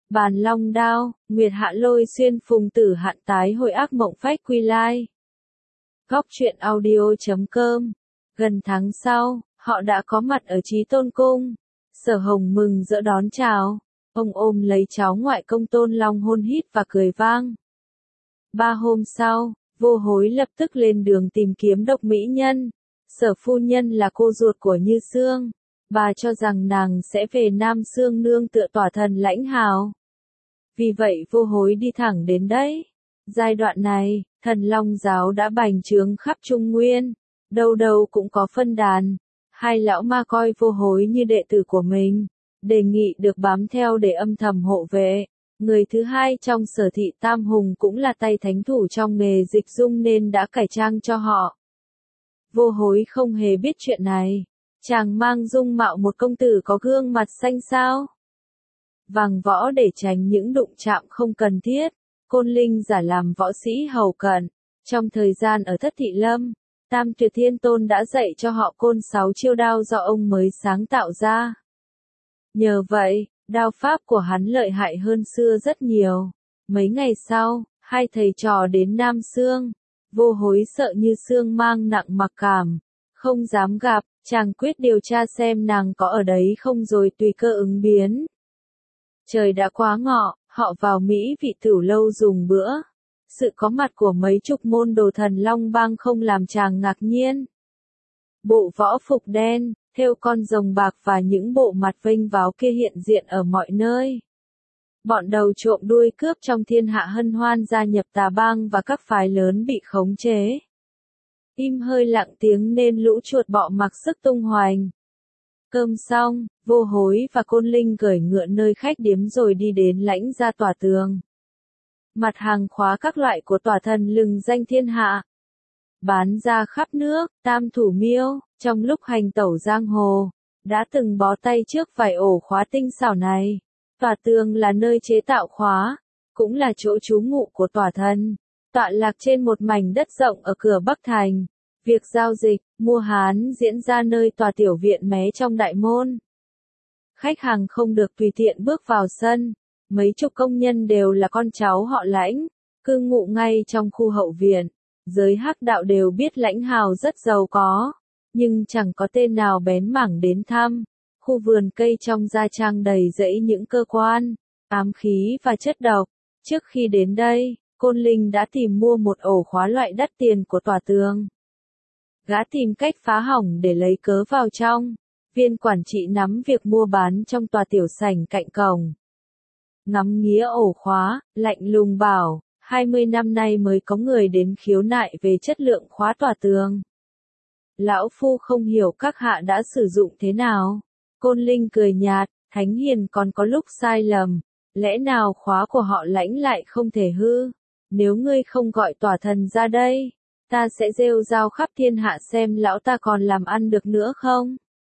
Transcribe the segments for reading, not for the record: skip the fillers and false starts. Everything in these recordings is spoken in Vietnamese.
Bàn long đao, nguyệt hạ lôi xuyên phùng tử hạn tái hội ác mộng phách quy lai. Góc truyện audio.com. Gần tháng sau, họ đã có mặt ở Chí Tôn Cung. Sở Hồng mừng rỡ đón chào. Ông ôm lấy cháu ngoại công Tôn Long hôn hít và cười vang. 3 hôm sau, Vô Hối lập tức lên đường tìm kiếm độc mỹ nhân. Sở phu nhân là cô ruột của Như Xương. Bà cho rằng nàng sẽ về Nam Xương nương tựa tỏa thần Lãnh Hào. Vì vậy Vô Hối đi thẳng đến đấy. Giai đoạn này, Thần Long giáo đã bành trướng khắp Trung Nguyên. Đâu đâu cũng có phân đàn. Hai lão ma coi Vô Hối như đệ tử của mình. Đề nghị được bám theo để âm thầm hộ vệ. Người thứ hai trong Sở thị Tam Hùng cũng là tay thánh thủ trong nghề dịch dung nên đã cải trang cho họ. Vô Hối không hề biết chuyện này. Chàng mang dung mạo một công tử có gương mặt xanh xao, vàng võ để tránh những đụng chạm không cần thiết. Côn Linh giả làm võ sĩ hầu cận. Trong thời gian ở Thất Thị Lâm, Tam Tuyệt Thiên Tôn đã dạy cho họ côn 6 chiêu đao do ông mới sáng tạo ra. Nhờ vậy, đao pháp của hắn lợi hại hơn xưa rất nhiều. Mấy ngày sau, hai thầy trò đến Nam Xương. Vô Hối sợ Như Xương mang nặng mặc cảm, không dám gặp. Chàng quyết điều tra xem nàng có ở đấy không rồi tùy cơ ứng biến. Trời đã quá ngọ, họ vào Mỹ Vị Tửu Lâu dùng bữa. Sự có mặt của mấy chục môn đồ Thần Long bang không làm chàng ngạc nhiên. Bộ võ phục đen, thêu con rồng bạc và những bộ mặt vênh váo kia hiện diện ở mọi nơi. Bọn đầu trộm đuôi cướp trong thiên hạ hân hoan gia nhập tà bang và các phái lớn bị khống chế. Im hơi lặng tiếng nên lũ chuột bọ mặc sức tung hoành. Cơm xong, Vô Hối và Côn Linh cởi ngựa nơi khách điếm rồi đi đến Lãnh gia tòa tường. Mặt hàng khóa các loại của tòa thần lừng danh thiên hạ. Bán ra khắp nước. Tam Thủ Miêu, trong lúc hành tẩu giang hồ, đã từng bó tay trước vài ổ khóa tinh xảo này. Tòa tường là nơi chế tạo khóa, cũng là chỗ trú ngụ của tòa thần. Tọa lạc trên một mảnh đất rộng ở cửa Bắc Thành. Việc giao dịch, mua hán diễn ra nơi tòa tiểu viện mé trong đại môn. Khách hàng không được tùy tiện bước vào sân. Mấy chục công nhân đều là con cháu họ Lãnh, cư ngụ ngay trong khu hậu viện. Giới hắc đạo đều biết Lãnh Hào rất giàu có, nhưng chẳng có tên nào bén mảng đến thăm. Khu vườn cây trong gia trang đầy rẫy những cơ quan, ám khí và chất độc. Trước khi đến đây, Côn Linh đã tìm mua một ổ khóa loại đắt tiền của tòa tường. Gã tìm cách phá hỏng để lấy cớ vào trong. Viên quản trị nắm việc mua bán trong tòa tiểu sảnh cạnh cổng. Ngắm nghía ổ khóa, lạnh lùng bảo, 20 năm nay mới có người đến khiếu nại về chất lượng khóa tòa tường. Lão phu không hiểu các hạ đã sử dụng thế nào. Côn Linh cười nhạt, thánh hiền còn có lúc sai lầm. Lẽ nào khóa của họ Lãnh lại không thể hư? Nếu ngươi không gọi tòa thần ra đây, ta sẽ rêu rao khắp thiên hạ xem lão ta còn làm ăn được nữa không?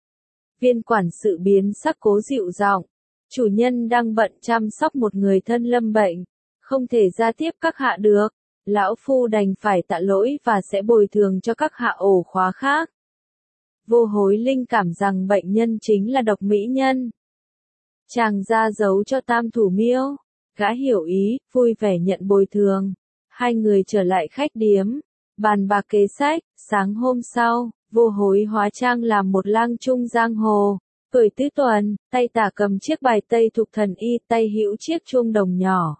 Viên quản sự biến sắc cố dịu giọng. Chủ nhân đang bận chăm sóc một người thân lâm bệnh, không thể ra tiếp các hạ được. Lão phu đành phải tạ lỗi và sẽ bồi thường cho các hạ ổ khóa khác. Vô Hối linh cảm rằng bệnh nhân chính là độc mỹ nhân. Chàng ra dấu cho Tam Thủ Miêu. Gã hiểu ý, vui vẻ nhận bồi thường. Hai người trở lại khách điếm, bàn bạc kế sách. Sáng hôm sau, Vô Hối hóa trang làm một lang trung giang hồ. Tuổi tứ tuần, tay tả cầm chiếc bài tây thục thần y, tay hữu chiếc chuông đồng nhỏ.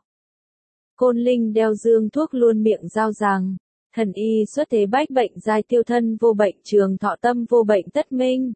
Côn Linh đeo dương thuốc luôn miệng giao rằng, thần y xuất thế bách bệnh giai tiêu thân vô bệnh trường thọ tâm vô bệnh tất minh.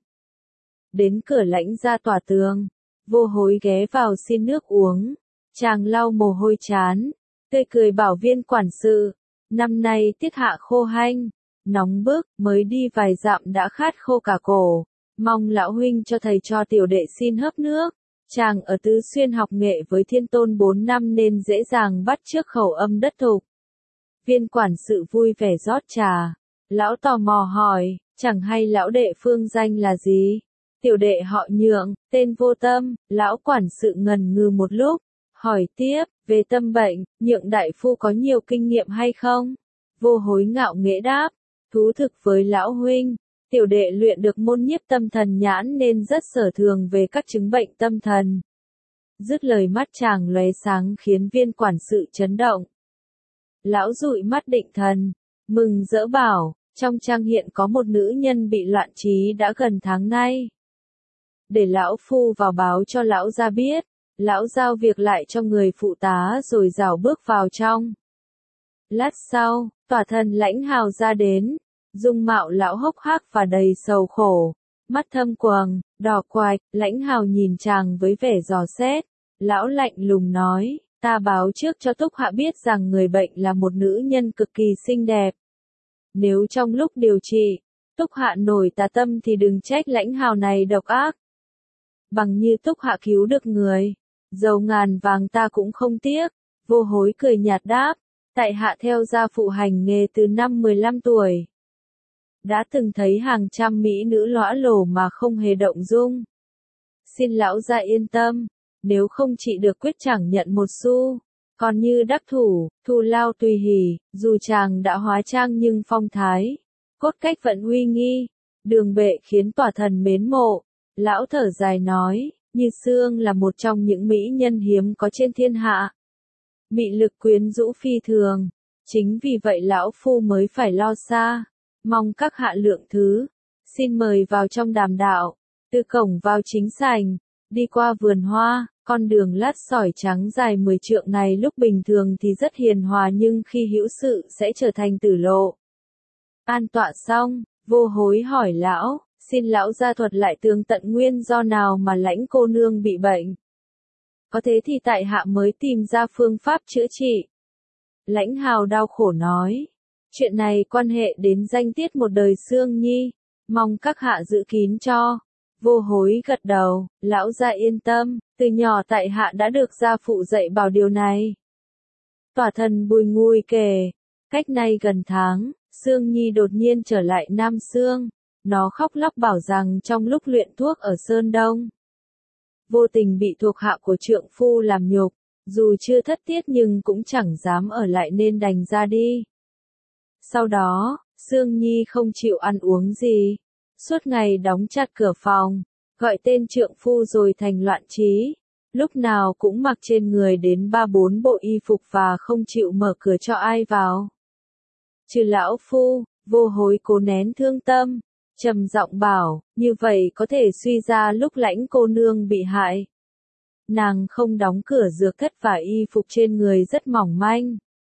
Đến cửa Lãnh gia tòa tường, Vô Hối ghé vào xin nước uống. Chàng lau mồ hôi chán, tươi cười bảo viên quản sự, năm nay tiết hạ khô hanh, nóng bức, mới đi vài dặm đã khát khô cả cổ. Mong lão huynh cho thầy cho tiểu đệ xin hớp nước. Chàng ở Tứ Xuyên học nghệ với Thiên Tôn 4 năm nên dễ dàng bắt chước khẩu âm đất thục. Viên quản sự vui vẻ rót trà. Lão tò mò hỏi, chẳng hay lão đệ phương danh là gì? Tiểu đệ họ Nhượng, tên Vô Tâm. Lão quản sự ngần ngừ một lúc, hỏi tiếp, về tâm bệnh, Nhượng đại phu có nhiều kinh nghiệm hay không? Vô Hối ngạo nghễ đáp, thú thực với lão huynh. Tiểu đệ luyện được môn nhiếp tâm thần nhãn nên rất sở thường về các chứng bệnh tâm thần. Dứt lời mắt chàng lóe sáng khiến viên quản sự chấn động. Lão dụi mắt định thần, mừng rỡ bảo, trong trang hiện có một nữ nhân bị loạn trí đã gần tháng nay. Để lão phu vào báo cho lão gia biết, lão giao việc lại cho người phụ tá rồi rảo bước vào trong. Lát sau, tòa thần Lãnh Hào ra đến, dung mạo lão hốc hác và đầy sầu khổ, mắt thâm quầng, đỏ quạch. Lãnh Hào nhìn chàng với vẻ dò xét, lão lạnh lùng nói, ta báo trước cho Túc Hạ biết rằng người bệnh là một nữ nhân cực kỳ xinh đẹp. Nếu trong lúc điều trị, Túc Hạ nổi tà tâm thì đừng trách Lãnh Hào này độc ác. Bằng như Túc Hạ cứu được người, dầu ngàn vàng ta cũng không tiếc. Vô Hối cười nhạt đáp, tại hạ theo gia phụ hành nghề từ năm 15 tuổi. Đã từng thấy hàng trăm mỹ nữ lõa lồ mà không hề động dung. Xin lão gia yên tâm, nếu không trị được quyết chẳng nhận một xu. Còn như đắc thủ, thù lao tùy hỷ, dù chàng đã hóa trang nhưng phong thái, cốt cách vẫn uy nghi, đường bệ khiến tòa thần mến mộ. Lão thở dài nói, Như Sương là một trong những mỹ nhân hiếm có trên thiên hạ. Mị lực quyến rũ phi thường, chính vì vậy lão phu mới phải lo xa. Mong các hạ lượng thứ, xin mời vào trong đàm đạo. Từ cổng vào chính sảnh, đi qua vườn hoa, con đường lát sỏi trắng dài 10 trượng này lúc bình thường thì rất hiền hòa nhưng khi hữu sự sẽ trở thành tử lộ. An tọa xong, Vô Hối hỏi lão, xin lão gia thuật lại tường tận nguyên do nào mà Lãnh cô nương bị bệnh. Có thế thì tại hạ mới tìm ra phương pháp chữa trị. Lãnh Hào đau khổ nói, chuyện này quan hệ đến danh tiết một đời Sương Nhi, mong các hạ giữ kín cho. Vô Hối gật đầu, lão gia yên tâm, từ nhỏ tại hạ đã được gia phụ dạy bảo điều này. Tòa thần bùi ngùi kể, cách nay gần tháng, Sương Nhi đột nhiên trở lại Nam Sương, nó khóc lóc bảo rằng trong lúc luyện thuốc ở Sơn Đông, vô tình bị thuộc hạ của trượng phu làm nhục, dù chưa thất tiết nhưng cũng chẳng dám ở lại nên đành ra đi. Sau đó, Sương Nhi không chịu ăn uống gì, suốt ngày đóng chặt cửa phòng, gọi tên trượng phu rồi thành loạn trí, lúc nào cũng mặc trên người đến 3-4 bộ y phục và không chịu mở cửa cho ai vào. Trừ lão phu, Vô Hối cố nén thương tâm, trầm giọng bảo, như vậy có thể suy ra lúc Lãnh cô nương bị hại. Nàng không đóng cửa dược thất và y phục trên người rất mỏng manh.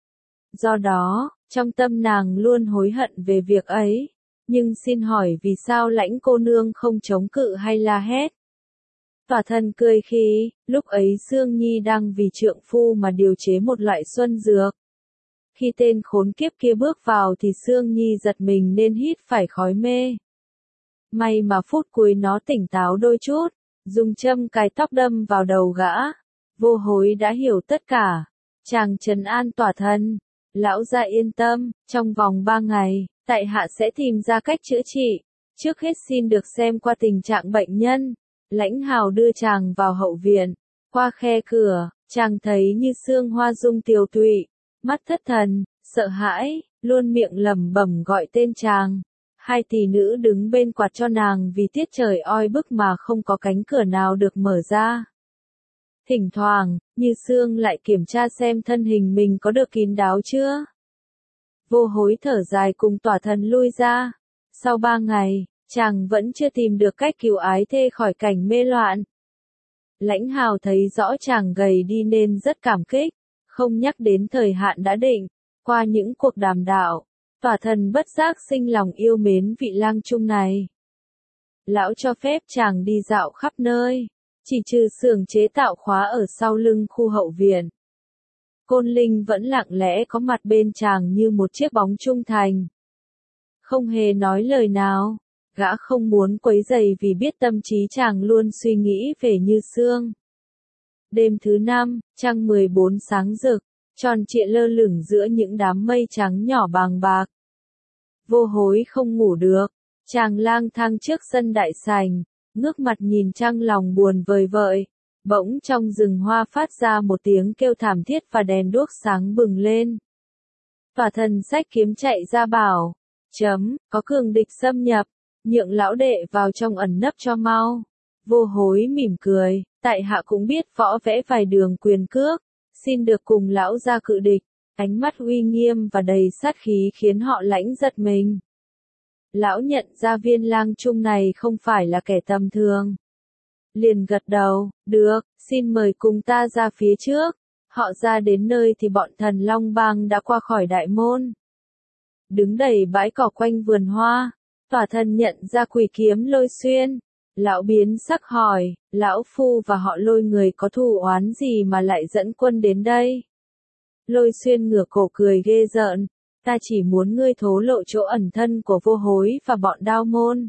Do đó, trong tâm nàng luôn hối hận về việc ấy. Nhưng xin hỏi vì sao Lãnh cô nương không chống cự hay la hét? Tòa thần cười khi, lúc ấy Sương Nhi đang vì trượng phu mà điều chế một loại xuân dược. Khi tên khốn kiếp kia bước vào thì Sương Nhi giật mình nên hít phải khói mê. May mà phút cuối nó tỉnh táo đôi chút, dùng châm cài tóc đâm vào đầu gã. Vô Hối đã hiểu tất cả. Chàng trấn an tòa thần, lão gia yên tâm, trong vòng 3 ngày, tại hạ sẽ tìm ra cách chữa trị. Trước hết xin được xem qua tình trạng bệnh nhân. Lãnh Hào đưa chàng vào hậu viện. Qua khe cửa, chàng thấy Như Sương hoa dung tiều tụy, mắt thất thần, sợ hãi, luôn miệng lẩm bẩm gọi tên chàng. Hai tỷ nữ đứng bên quạt cho nàng vì tiết trời oi bức mà không có cánh cửa nào được mở ra. Thỉnh thoảng, Như Sương lại kiểm tra xem thân hình mình có được kín đáo chưa. Vô Hối thở dài cùng tòa thần lui ra. Sau 3 ngày, chàng vẫn chưa tìm được cách cứu ái thê khỏi cảnh mê loạn. Lãnh Hào thấy rõ chàng gầy đi nên rất cảm kích, không nhắc đến thời hạn đã định. Qua những cuộc đàm đạo, tòa thần bất giác sinh lòng yêu mến vị lang trung này. Lão cho phép chàng đi dạo khắp nơi, chỉ trừ xưởng chế tạo khóa ở sau lưng khu hậu viện. Côn Linh vẫn lặng lẽ có mặt bên chàng như một chiếc bóng trung thành. Không hề nói lời nào, gã không muốn quấy rầy vì biết tâm trí chàng luôn suy nghĩ về Như Sương. Đêm thứ 5, trăng 14 sáng rực, tròn trịa lơ lửng giữa những đám mây trắng nhỏ bàng bạc. Vô Hối không ngủ được, chàng lang thang trước sân đại sảnh, ngước mặt nhìn trăng lòng buồn vời vợi. Bỗng trong rừng hoa phát ra một tiếng kêu thảm thiết và đèn đuốc sáng bừng lên. Tòa thần xách kiếm chạy ra bảo, có cường địch xâm nhập, nhượng lão đệ vào trong ẩn nấp cho mau. Vô Hối mỉm cười, tại hạ cũng biết võ vẽ vài đường quyền cước, xin được cùng lão gia cự địch. Ánh mắt uy nghiêm và đầy sát khí khiến họ Lãnh giật mình. Lão nhận ra Viên Lang Trung này không phải là kẻ tầm thường. Liền gật đầu, được, xin mời cùng ta ra phía trước. Họ ra đến nơi thì bọn Thần Long Bang đã qua khỏi đại môn. Đứng đầy bãi cỏ quanh vườn hoa, Tỏa Thần nhận ra Quỷ Kiếm Lôi Xuyên. Lão biến sắc hỏi, lão phu và họ Lôi người có thù oán gì mà lại dẫn quân đến đây? Lôi Xuyên ngửa cổ cười ghê rợn, ta chỉ muốn ngươi thố lộ chỗ ẩn thân của Vô Hối và bọn Đao Môn.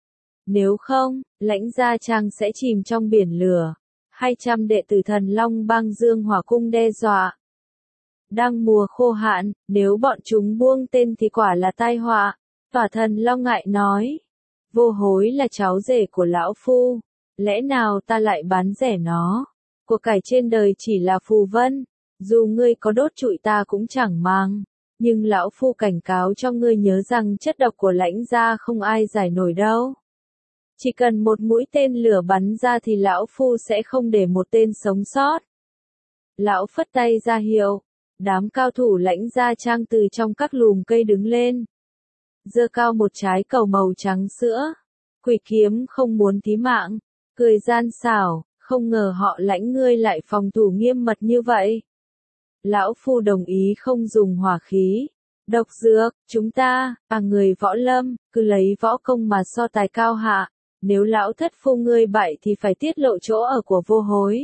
Nếu không, Lãnh Gia Trang sẽ chìm trong biển lửa. 200 đệ tử Thần Long Bang Dương Hỏa Cung đe dọa. Đang mùa khô hạn, nếu bọn chúng buông tên thì quả là tai họa. Tỏa Thần lo ngại nói. Vô Hối là cháu rể của lão phu. Lẽ nào ta lại bán rẻ nó? Của cải trên đời chỉ là phù vân. Dù ngươi có đốt trụi ta cũng chẳng mang. Nhưng lão phu cảnh cáo cho ngươi nhớ rằng chất độc của Lãnh gia không ai giải nổi đâu. Chỉ cần một mũi tên lửa bắn ra thì lão phu sẽ không để một tên sống sót. Lão phất tay ra hiệu. Đám cao thủ Lãnh Gia Trang từ trong các lùm cây đứng lên. Giơ cao một trái cầu màu trắng sữa. Quỷ Kiếm không muốn thí mạng. Cười gian xảo, không ngờ họ Lãnh ngươi lại phòng thủ nghiêm mật như vậy. Lão phu đồng ý không dùng hỏa khí, độc dược, chúng ta, người võ lâm, cứ lấy võ công mà so tài cao hạ. Nếu lão thất phu ngươi bại thì phải tiết lộ chỗ ở của Vô Hối.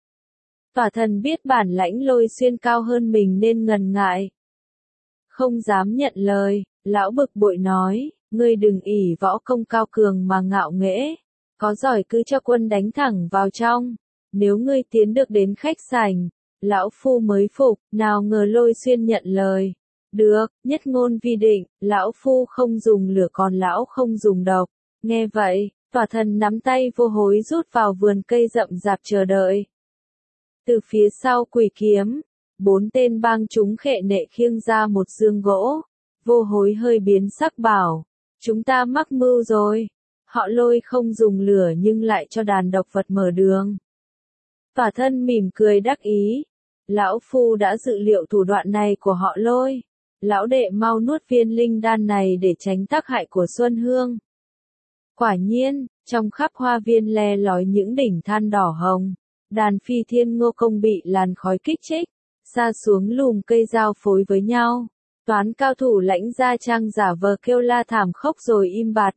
Tỏa Thần biết bản lãnh Lôi Xuyên cao hơn mình nên ngần ngại. Không dám nhận lời, lão bực bội nói, ngươi đừng ỷ võ công cao cường mà ngạo nghễ. Có giỏi cứ cho quân đánh thẳng vào trong. Nếu ngươi tiến được đến khách sảnh, lão phu mới phục. Nào ngờ Lôi Xuyên nhận lời. Được, nhất ngôn vi định, lão phu không dùng lửa còn lão không dùng độc. Nghe vậy, Tỏa Thần nắm tay Vô Hối rút vào vườn cây rậm rạp chờ đợi. Từ phía sau Quỷ Kiếm, 4 tên bang chúng khệ nệ khiêng ra một dương gỗ. Vô Hối hơi biến sắc bảo, chúng ta mắc mưu rồi. Họ Lôi không dùng lửa nhưng lại cho đàn độc vật mở đường. Tỏa Thân mỉm cười đắc ý. Lão phu đã dự liệu thủ đoạn này của họ Lôi. Lão đệ mau nuốt viên linh đan này để tránh tác hại của Xuân Hương. Quả nhiên, trong khắp hoa viên le lói những đỉnh than đỏ hồng. Đàn phi thiên ngô công bị làn khói kích thích. Xa xuống lùm cây giao phối với nhau. Toán cao thủ Lãnh Gia Trang giả vờ kêu la thảm khốc rồi im bặt.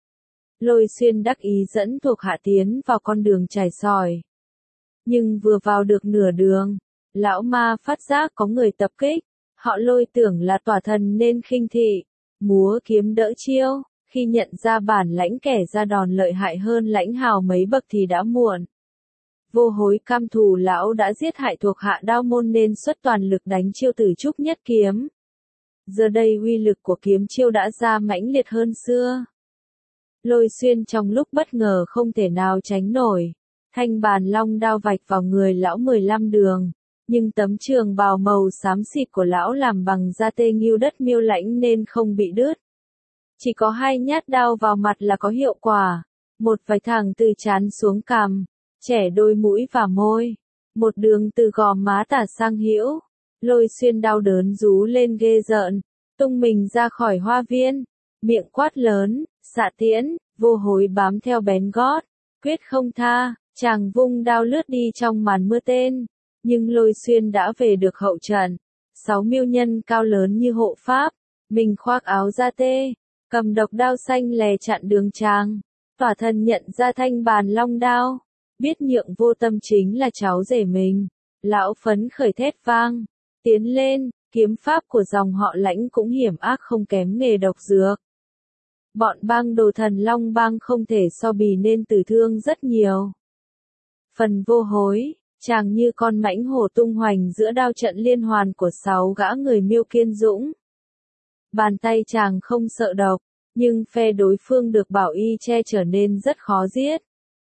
Lôi Xuyên đắc ý dẫn thuộc hạ tiến vào con đường trải sỏi. Nhưng vừa vào được nửa đường, lão ma phát giác có người tập kích. Họ Lôi tưởng là Tỏa Thần nên khinh thị, múa kiếm đỡ chiêu. Khi nhận ra bản lãnh kẻ ra đòn lợi hại hơn Lãnh Hào mấy bậc thì đã muộn. Vô Hối cam thù lão đã giết hại thuộc hạ Đao Môn nên xuất toàn lực đánh chiêu Tử Trúc Nhất Kiếm. Giờ đây uy lực của kiếm chiêu đã ra mãnh liệt hơn xưa. Lôi Xuyên trong lúc bất ngờ không thể nào tránh nổi. Thanh bàn long đao vạch vào người lão 15 đường. Nhưng tấm trường bào màu xám xịt của lão làm bằng da tê nghưu đất miêu lãnh nên không bị đứt. Chỉ có 2 nhát đao vào mặt là có hiệu quả. Một vạch thẳng từ trán xuống cằm, chẻ đôi mũi và môi. Một đường từ gò má tả sang hữu. Lôi Xuyên đau đớn rú lên ghê rợn, tung mình ra khỏi hoa viên, miệng quát lớn, xạ tiễn. Vô Hối bám theo bén gót, quyết không tha, chàng vung đao lướt đi trong màn mưa tên. Nhưng Lôi Xuyên đã về được hậu trận. 6 miêu nhân cao lớn như hộ pháp, mình khoác áo da tê, cầm độc đao xanh lè chặn đường chàng. Tỏa Thần nhận ra thanh bàn long đao, biết Nhượng Vô Tâm chính là cháu rể mình. Lão phấn khởi thét vang, tiến lên, kiếm pháp của dòng họ Lãnh cũng hiểm ác không kém nghề độc dược. Bọn bang đồ Thần Long Bang không thể so bì nên tử thương rất nhiều. Phần Vô Hối, chàng như con mãnh hổ tung hoành giữa đao trận liên hoàn của 6 gã người miêu kiên dũng. Bàn tay chàng không sợ độc, nhưng phe đối phương được bảo y che trở nên rất khó giết.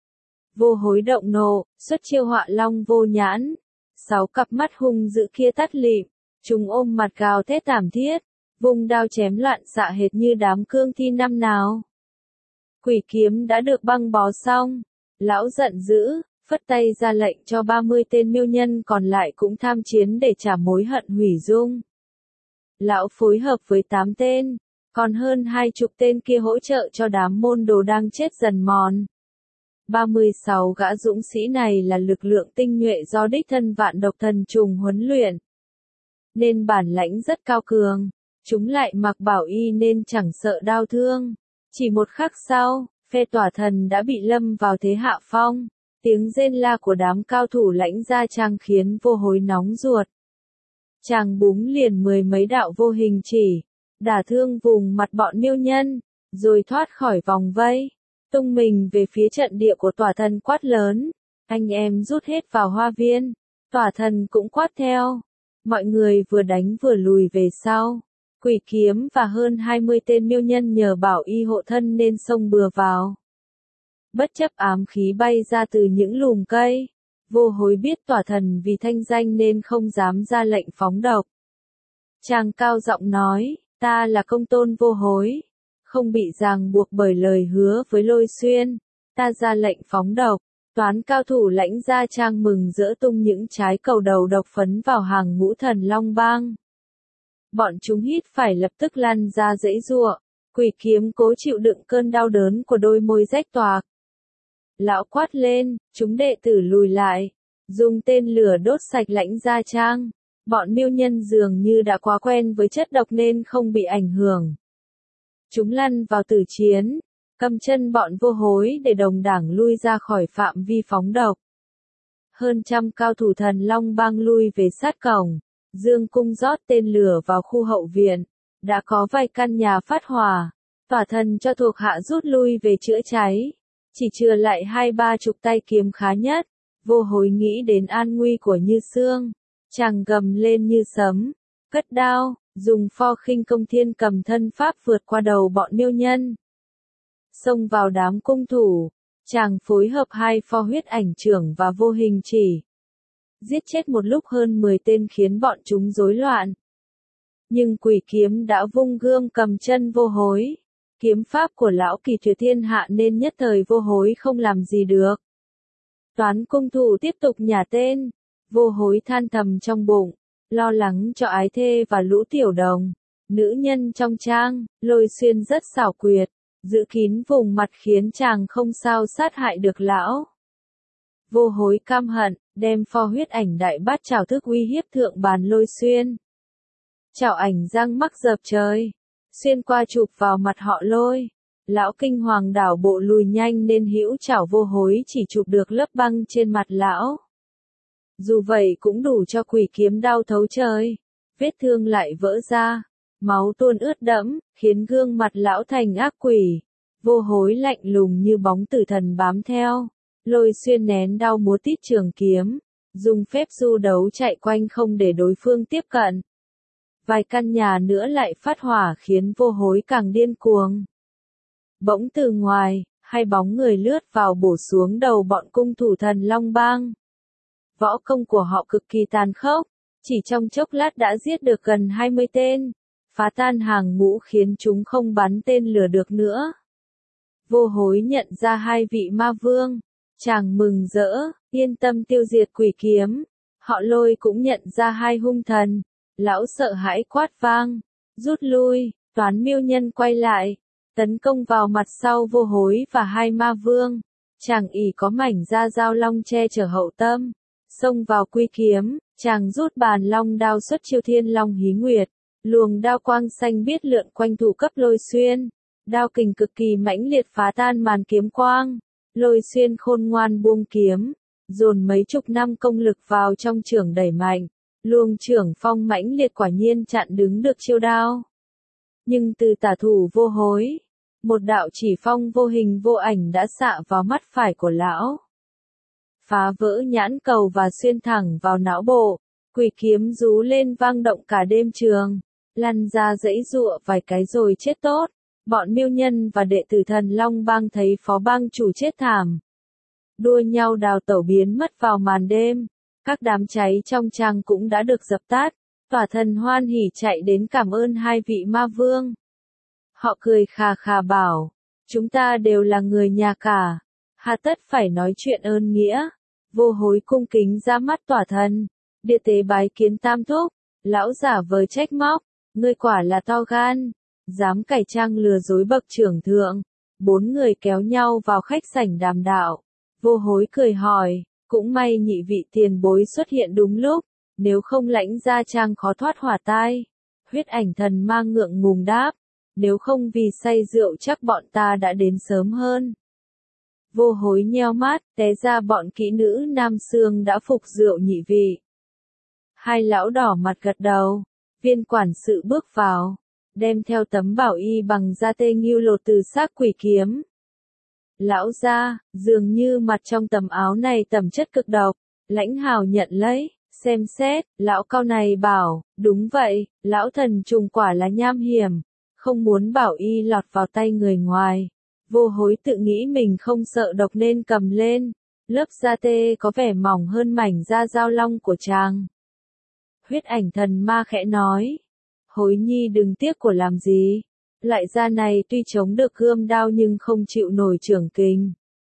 Vô Hối động nộ, xuất chiêu Họa Long Vô Nhãn. 6 cặp mắt hung dữ kia tắt lịm, chúng ôm mặt gào thét thảm thiết, vùng đao chém loạn xạ hệt như đám cương thi năm nào. Quỷ Kiếm đã được băng bó xong, lão giận dữ, phất tay ra lệnh cho 30 tên miêu nhân còn lại cũng tham chiến để trả mối hận hủy dung. Lão phối hợp với 8 tên, còn hơn 20 tên kia hỗ trợ cho đám môn đồ đang chết dần mòn. 36 gã dũng sĩ này là lực lượng tinh nhuệ do đích thân Vạn Độc Thần Trùng huấn luyện, nên bản lãnh rất cao cường. Chúng lại mặc bảo y nên chẳng sợ đau thương. Chỉ một khắc sau, phe Tỏa Thần đã bị lâm vào thế hạ phong. Tiếng rên la của đám cao thủ Lãnh Gia Trang khiến Vô Hối nóng ruột. Chàng búng liền 10 mấy đạo vô hình chỉ, đả thương vùng mặt bọn miêu nhân, rồi thoát khỏi vòng vây, tung mình về phía trận địa của Tỏa Thần quát lớn. Anh em rút hết vào hoa viên. Tỏa Thần cũng quát theo. Mọi người vừa đánh vừa lùi về sau. Quỷ Kiếm và hơn 20 tên miêu nhân nhờ bảo y hộ thân nên xông bừa vào. Bất chấp ám khí bay ra từ những lùm cây, Vô Hối biết Tỏa Thần vì thanh danh nên không dám ra lệnh phóng độc. Chàng cao giọng nói, ta là công tôn Vô Hối, không bị ràng buộc bởi lời hứa với Lôi Xuyên, ta ra lệnh phóng độc. Toán cao thủ Lãnh Gia Trang mừng rỡ tung những trái cầu đầu độc phấn vào hàng ngũ Thần Long Bang. Bọn chúng hít phải lập tức lăn ra giãy giụa. Quỷ Kiếm cố chịu đựng cơn đau đớn của đôi môi rách toạc. Lão quát lên, chúng đệ tử lùi lại, dùng tên lửa đốt sạch Lãnh Gia Trang. Bọn miêu nhân dường như đã quá quen với chất độc nên không bị ảnh hưởng. Chúng lăn vào tử chiến, cầm chân bọn Vô Hối để đồng đảng lui ra khỏi phạm vi phóng độc. Hơn trăm cao thủ Thần Long Bang lui về sát cổng, dương cung rót tên lửa vào khu hậu viện. Đã có vài căn nhà phát hỏa, Tỏa Thần cho thuộc hạ rút lui về chữa cháy. Chỉ chừa lại 20-30 tay kiếm khá nhất. Vô Hối nghĩ đến an nguy của Như Xương. Chàng gầm lên như sấm, cất đao, dùng pho khinh công thiên cầm thân pháp vượt qua đầu bọn miêu nhân. Xông vào đám cung thủ, chàng phối hợp 2 pho huyết ảnh trưởng và vô hình chỉ. Giết chết một lúc hơn 10 tên khiến bọn chúng rối loạn. Nhưng Quỷ Kiếm đã vung gươm cầm chân Vô Hối. Kiếm pháp của lão kỳ tuyệt thiên hạ nên nhất thời Vô Hối không làm gì được. Toán cung thủ tiếp tục nhả tên. Vô Hối than thầm trong bụng, lo lắng cho ái thê và lũ tiểu đồng. Nữ nhân trong trang, Lôi Xuyên rất xảo quyệt, giữ kín vùng mặt khiến chàng không sao sát hại được lão. Vô Hối cam hận, đem pho huyết ảnh đại bát chảo thức uy hiếp thượng bàn Lôi Xuyên. Chảo ảnh răng mắc dập trời, xuyên qua chụp vào mặt họ Lôi. Lão kinh hoàng đảo bộ lùi nhanh nên hữu chảo Vô Hối chỉ chụp được lớp băng trên mặt lão. Dù vậy cũng đủ cho Quỷ Kiếm đau thấu trời. Vết thương lại vỡ ra, máu tuôn ướt đẫm, khiến gương mặt lão thành ác quỷ. Vô Hối lạnh lùng như bóng tử thần bám theo. Lôi Xuyên nén đau múa tít trường kiếm, dùng phép du đấu chạy quanh không để đối phương tiếp cận. Vài căn nhà nữa lại phát hỏa khiến Vô Hối càng điên cuồng. Bỗng từ ngoài, 2 bóng người lướt vào bổ xuống đầu bọn cung thủ Thần Long Bang. Võ công của họ cực kỳ tàn khốc, chỉ trong chốc lát đã giết được gần 20 tên, phá tan hàng ngũ khiến chúng không bắn tên lửa được nữa. Vô Hối nhận ra 2 vị ma vương, chàng mừng rỡ, yên tâm tiêu diệt Quỷ Kiếm. Họ Lôi cũng nhận ra 2 hung thần, lão sợ hãi quát vang, rút lui. Toán miêu nhân quay lại, tấn công vào mặt sau Vô Hối và 2 ma vương. Chàng ỷ có mảnh da dao long che chở hậu tâm, xông vào Quỷ Kiếm, chàng rút bàn long đao xuất chiêu Thiên Long Hí Nguyệt, luồng đao quang xanh biếc lượn quanh thủ cấp Lôi Xuyên, đao kình cực kỳ mãnh liệt phá tan màn kiếm quang. Lôi Xuyên khôn ngoan buông kiếm, dồn mấy chục năm công lực vào trong chưởng đẩy mạnh, luồng chưởng phong mãnh liệt quả nhiên chặn đứng được chiêu đao. Nhưng từ tả thủ Vô Hối, một đạo chỉ phong vô hình vô ảnh đã xạ vào mắt phải của lão, phá vỡ nhãn cầu và xuyên thẳng vào não bộ. Quỷ Kiếm rú lên vang động cả đêm trường, lăn ra giãy giụa vài cái rồi chết tốt. Bọn miêu nhân và đệ tử Thần Long Bang thấy phó bang chủ chết thảm, đua nhau đào tẩu biến mất vào màn đêm. Các đám cháy trong trang cũng đã được dập tắt. Tỏa Thần hoan hỉ chạy đến cảm ơn 2 vị ma vương. Họ cười khà khà bảo, chúng ta đều là người nhà cả, hà tất phải nói chuyện ơn nghĩa. Vô Hối cung kính ra mắt tỏa thân, địa tế bái kiến tam thúc. Lão giả vờ trách móc, ngươi quả là to gan, dám cải trang lừa dối bậc trưởng thượng. Bốn người kéo nhau vào khách sảnh đàm đạo. Vô Hối cười hỏi, cũng may nhị vị tiền bối xuất hiện đúng lúc, nếu không Lãnh gia trang khó thoát hỏa tai. Huyết Ảnh Thần Ma ngượng ngùng đáp, nếu không vì say rượu chắc bọn ta đã đến sớm hơn. Vô Hối nheo mắt, té ra bọn kỹ nữ Nam Xương đã phục rượu nhị vị. Hai lão đỏ mặt gật đầu, viên quản sự bước vào, đem theo tấm bảo y bằng da tê nghiêu lột từ xác quỷ kiếm. Lão gia, dường như mặt trong tấm áo này tẩm chất cực độc. Lãnh Hào nhận lấy, xem xét, lão cao này bảo, đúng vậy, lão thần trùng quả là nham hiểm, không muốn bảo y lọt vào tay người ngoài. Vô Hối tự nghĩ mình không sợ độc nên cầm lên, lớp da tê có vẻ mỏng hơn mảnh da dao long của chàng. Huyết Ảnh Thần Ma khẽ nói, Hối nhi đừng tiếc của làm gì. Loại da này tuy chống được gươm đao nhưng không chịu nổi chưởng kình.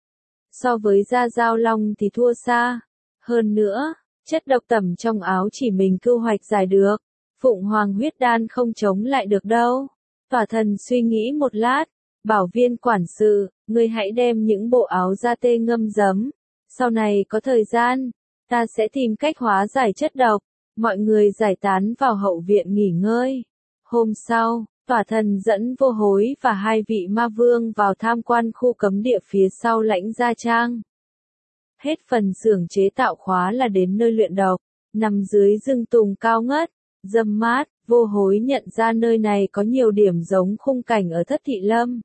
So với da dao long thì thua xa. Hơn nữa, chất độc tẩm trong áo chỉ mình cưu hoạch giải được. Phụng Hoàng huyết đan không chống lại được đâu. Tỏa thần suy nghĩ một lát, bảo viên quản sự, ngươi hãy đem những bộ áo da tê ngâm giấm. Sau này có thời gian, ta sẽ tìm cách hóa giải chất độc. Mọi người giải tán vào hậu viện nghỉ ngơi. Hôm sau, Tỏa thần dẫn Vô Hối và hai vị ma vương vào tham quan khu cấm địa phía sau Lãnh gia trang. Hết phần xưởng chế tạo khóa là đến nơi luyện độc, nằm dưới rừng tùng cao ngất, râm mát. Vô Hối nhận ra nơi này có nhiều điểm giống khung cảnh ở Thất Thị Lâm.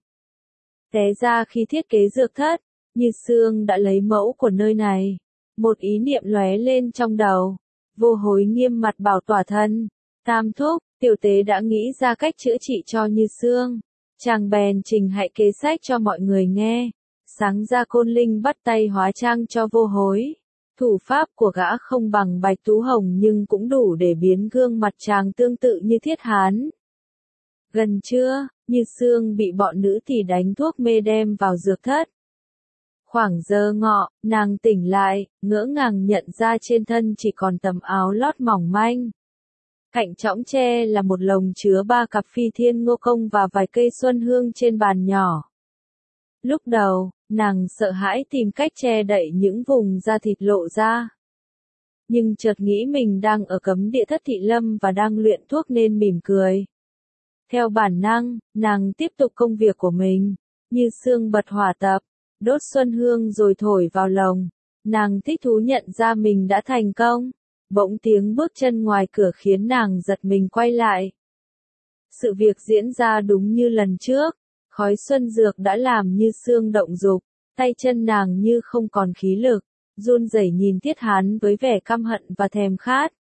Té ra khi thiết kế dược thất, Như Xương đã lấy mẫu của nơi này. Một ý niệm lóe lên trong đầu. Vô Hối nghiêm mặt bảo Tỏa thân, tam thúc, tiểu tế đã nghĩ ra cách chữa trị cho Như Xương. Chàng bèn trình hại kế sách cho mọi người nghe. Sáng ra Côn Linh bắt tay hóa trang cho Vô Hối. Thủ pháp của gã không bằng Bạch Tú Hồng nhưng cũng đủ để biến gương mặt chàng tương tự như Thiết Hán. Gần trưa, Như Xương bị bọn nữ tỳ đánh thuốc mê đem vào dược thất. Khoảng giờ ngọ, nàng tỉnh lại, ngỡ ngàng nhận ra trên thân chỉ còn tấm áo lót mỏng manh. Cạnh chõng tre là một lồng chứa 3 cặp phi thiên ngô công và vài cây xuân hương trên bàn nhỏ. Lúc đầu, nàng sợ hãi tìm cách che đậy những vùng da thịt lộ ra. Nhưng chợt nghĩ mình đang ở cấm địa Thất Thị Lâm và đang luyện thuốc nên mỉm cười. Theo bản năng, nàng tiếp tục công việc của mình. Như Xương bật hỏa tập, đốt xuân hương rồi thổi vào lồng. Nàng thích thú nhận ra mình đã thành công. Bỗng tiếng bước chân ngoài cửa khiến nàng giật mình quay lại. Sự việc diễn ra đúng như lần trước. Khói xuân dược đã làm Như Xương động dục, tay chân nàng như không còn khí lực, run rẩy nhìn Thiết Hán với vẻ căm hận và thèm khát.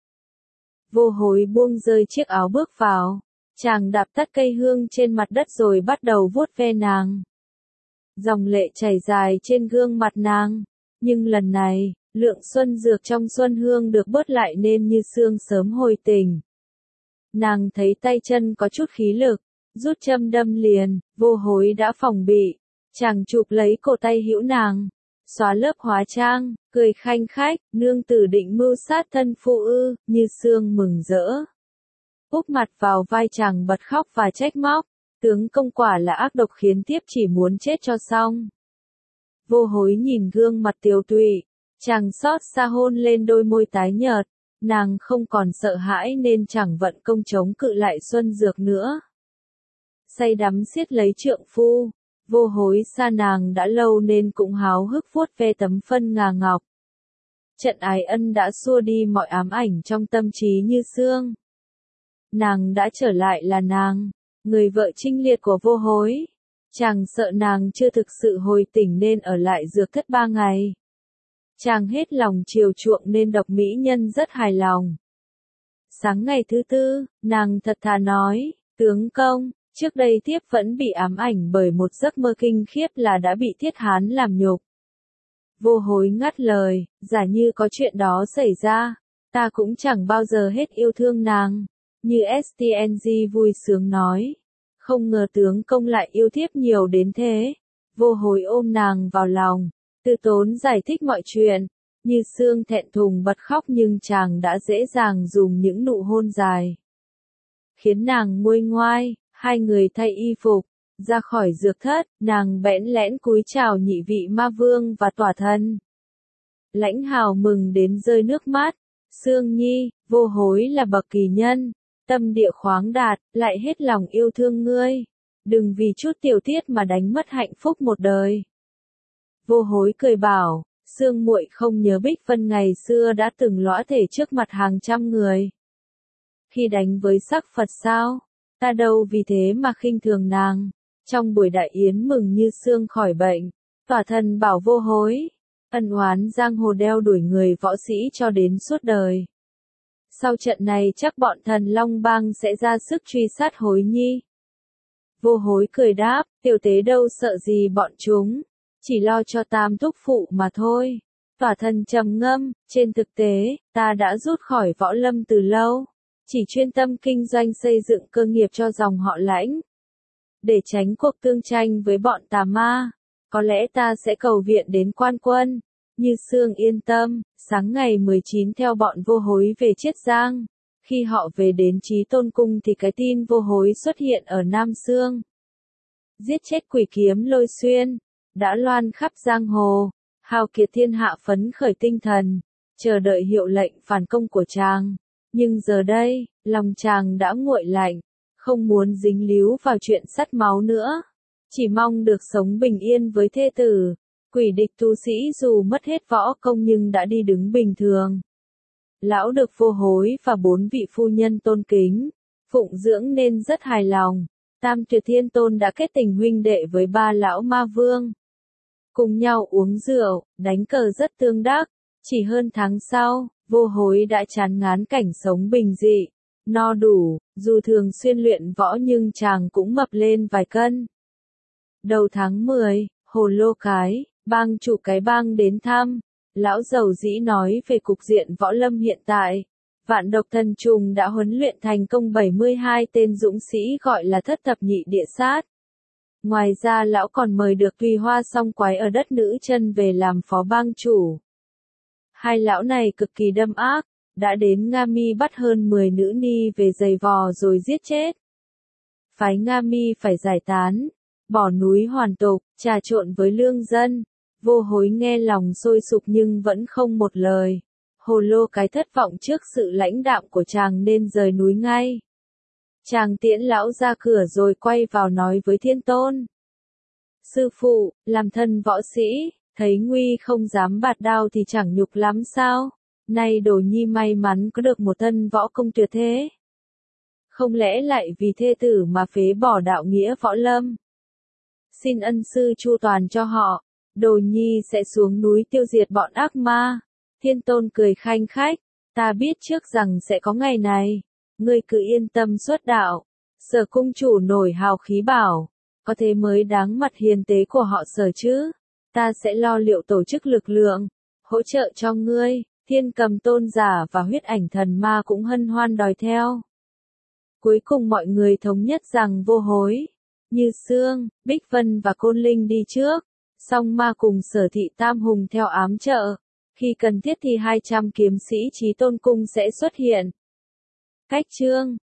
Vô Hối buông rơi chiếc áo bước vào, chàng đạp tắt cây hương trên mặt đất rồi bắt đầu vuốt ve nàng. Dòng lệ chảy dài trên gương mặt nàng, nhưng lần này, lượng xuân dược trong xuân hương được bớt lại nên Như Xương sớm hồi tỉnh. Nàng thấy tay chân có chút khí lực, rút châm đâm liền. Vô Hối đã phòng bị, chàng chụp lấy cổ tay hữu nàng, xóa lớp hóa trang, cười khanh khách, nương tử định mưu sát thân phụ ư. Như Xương mừng rỡ, úp mặt vào vai chàng bật khóc và trách móc, tướng công quả là ác độc khiến tiếp chỉ muốn chết cho xong. Vô Hối nhìn gương mặt tiều tụy, chàng xót xa hôn lên đôi môi tái nhợt, nàng không còn sợ hãi nên chẳng vận công chống cự lại xuân dược nữa. Say đắm siết lấy trượng phu, Vô Hối xa nàng đã lâu nên cũng háo hức vuốt ve tấm phân ngà ngọc. Trận ái ân đã xua đi mọi ám ảnh trong tâm trí Như Xương. Nàng đã trở lại là nàng, người vợ trinh liệt của Vô Hối. Chàng sợ nàng chưa thực sự hồi tỉnh nên ở lại dược thất 3 ngày. Chàng hết lòng chiều chuộng nên độc mỹ nhân rất hài lòng. Sáng ngày thứ tư, nàng thật thà nói, tướng công, trước đây thiếp vẫn bị ám ảnh bởi một giấc mơ kinh khiếp là đã bị Thiết Hán làm nhục. Vô Hối ngắt lời, giả như có chuyện đó xảy ra, ta cũng chẳng bao giờ hết yêu thương nàng. Như STNG vui sướng nói, không ngờ tướng công lại yêu thiếp nhiều đến thế. Vô Hối ôm nàng vào lòng, từ tốn giải thích mọi chuyện. Như Sương thẹn thùng bật khóc nhưng chàng đã dễ dàng dùng những nụ hôn dài, khiến nàng nguôi ngoai. Hai người thay y phục, ra khỏi dược thất, nàng bẽn lẽn cúi chào nhị vị ma vương và tỏa thân. Lãnh Hào mừng đến rơi nước mắt. Sương nhi, vô hối là bậc kỳ nhân, tâm địa khoáng đạt, lại hết lòng yêu thương ngươi. Đừng vì chút tiểu tiết mà đánh mất hạnh phúc một đời. Vô hối cười bảo, Sương muội không nhớ Bích Vân ngày xưa đã từng lõa thể trước mặt hàng trăm người. Khi đánh với sắc Phật sao? Ta đâu vì thế mà khinh thường nàng. Trong buổi đại yến mừng Như Sương khỏi bệnh, tỏa thân bảo vô hối, ân oán giang hồ đeo đuổi người võ sĩ cho đến suốt đời. Sau trận này chắc bọn thần Long Bang sẽ ra sức truy sát hối nhi. Vô hối cười đáp, tiểu tế đâu sợ gì bọn chúng, chỉ lo cho tam thúc phụ mà thôi. Tỏa thân trầm ngâm, trên thực tế, ta đã rút khỏi võ lâm từ lâu, chỉ chuyên tâm kinh doanh xây dựng cơ nghiệp cho dòng họ Lãnh. Để tránh cuộc tương tranh với bọn tà ma, có lẽ ta sẽ cầu viện đến quan quân. Như Sương yên tâm, sáng ngày 19 theo bọn vô hối về Chiết Giang. Khi họ về đến Chí Tôn Cung thì cái tin vô hối xuất hiện ở Nam Sương. Giết chết quỷ kiếm Lôi Xuyên, đã loan khắp giang hồ, hào kiệt thiên hạ phấn khởi tinh thần, chờ đợi hiệu lệnh phản công của chàng. Nhưng giờ đây, lòng chàng đã nguội lạnh, không muốn dính líu vào chuyện sắt máu nữa. Chỉ mong được sống bình yên với thê tử. Quỷ địch tu sĩ dù mất hết võ công nhưng đã đi đứng bình thường. Lão được vô hối và 4 vị phu nhân tôn kính, phụng dưỡng nên rất hài lòng. Tam Tuyệt Thiên Tôn đã kết tình huynh đệ với 3 lão ma vương. Cùng nhau uống rượu, đánh cờ rất tương đắc. Chỉ hơn tháng sau, vô hối đã chán ngán cảnh sống bình dị, no đủ, dù thường xuyên luyện võ nhưng chàng cũng mập lên vài cân. Đầu tháng 10, Hồ Lô Cái, bang chủ cái bang đến thăm. Lão Dầu Dĩ nói về cục diện võ lâm hiện tại. Vạn Độc Thần Trùng đã huấn luyện thành công 72 tên dũng sĩ gọi là Thất Thập Nhị Địa Sát. Ngoài ra lão còn mời được Tùy Hoa Song Quái ở đất Nữ Chân về làm phó bang chủ. Hai lão này cực kỳ đâm ác, đã đến Nga Mi bắt hơn 10 nữ ni về giày vò rồi giết chết. Phái Nga Mi phải giải tán, bỏ núi hoàn tục, trà trộn với lương dân. Vô hối nghe lòng sôi sục nhưng vẫn không một lời. Hồ Lô Cái thất vọng trước sự lãnh đạm của chàng nên rời núi ngay. Chàng tiễn lão ra cửa rồi quay vào nói với Thiên Tôn. Sư phụ, làm thân võ sĩ, thấy nguy không dám bạt đao thì chẳng nhục lắm sao? Nay Đồ Nhi may mắn có được một thân võ công tuyệt thế. Không lẽ lại vì thê tử mà phế bỏ đạo nghĩa võ lâm? Xin ân sư chu toàn cho họ, Đồ Nhi sẽ xuống núi tiêu diệt bọn ác ma. Thiên Tôn cười khanh khách, ta biết trước rằng sẽ có ngày này, ngươi cứ yên tâm xuất đạo. Sở cung chủ nổi hào khí bảo, có thế mới đáng mặt hiền tế của họ Sở chứ. Ta sẽ lo liệu tổ chức lực lượng, hỗ trợ cho ngươi. Thiên Cầm Tôn giả và Huyết Ảnh Thần Ma cũng hân hoan đòi theo. Cuối cùng mọi người thống nhất rằng vô hối, Như Sương, Bích Vân và Côn Linh đi trước, Song Ma cùng Sở Thị Tam Hùng theo ám trợ. Khi cần thiết thì 200 kiếm sĩ Chí Tôn Cung sẽ xuất hiện. Cách chương